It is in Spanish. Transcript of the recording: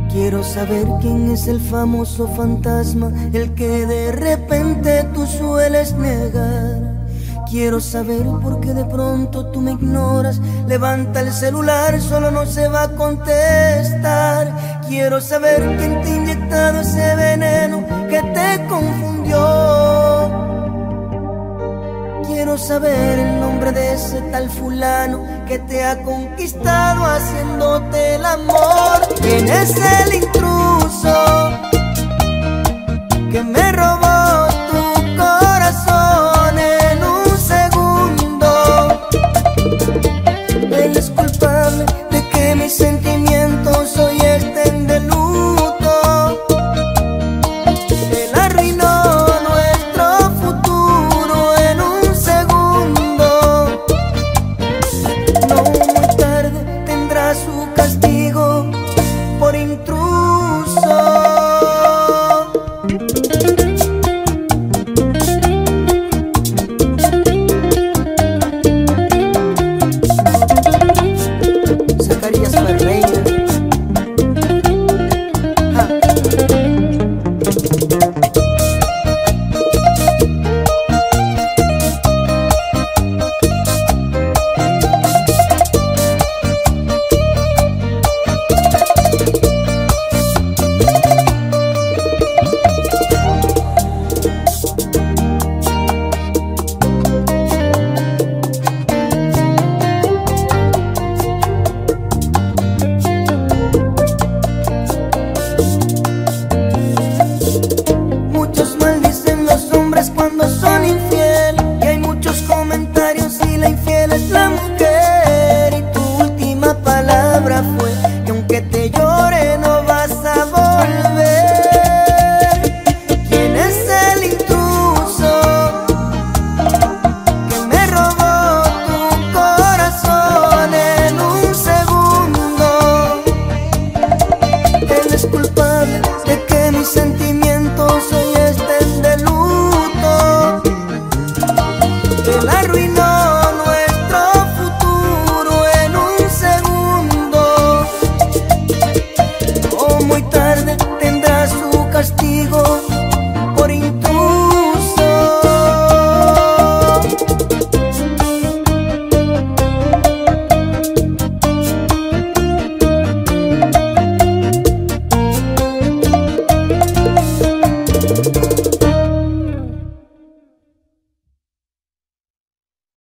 Quiero saber quién es el famoso fantasma, el que de repente tú sueles negar. Quiero saber por qué de pronto tú me ignoras. Levanta el celular, solo no se va a contestar. Quiero saber quién te ha inyectado ese veneno que te confundió. Quiero saber el nombre de ese tal fulano que te ha conquistado haciéndote el amor. ¿Quién es el intruso que me robó tu corazón en un segundo? Él es culpable de que mis sentimientos hoy estén de luto. Él arruinó nuestro futuro en un segundo. No muy tarde tendrá su castigo por intruso. Zacarías Ferreira. Muchos maldicen los hombres cuando son infiel, y hay muchos comentarios y la infiel es la mujer. Y tu última palabra fue que aunque te llore no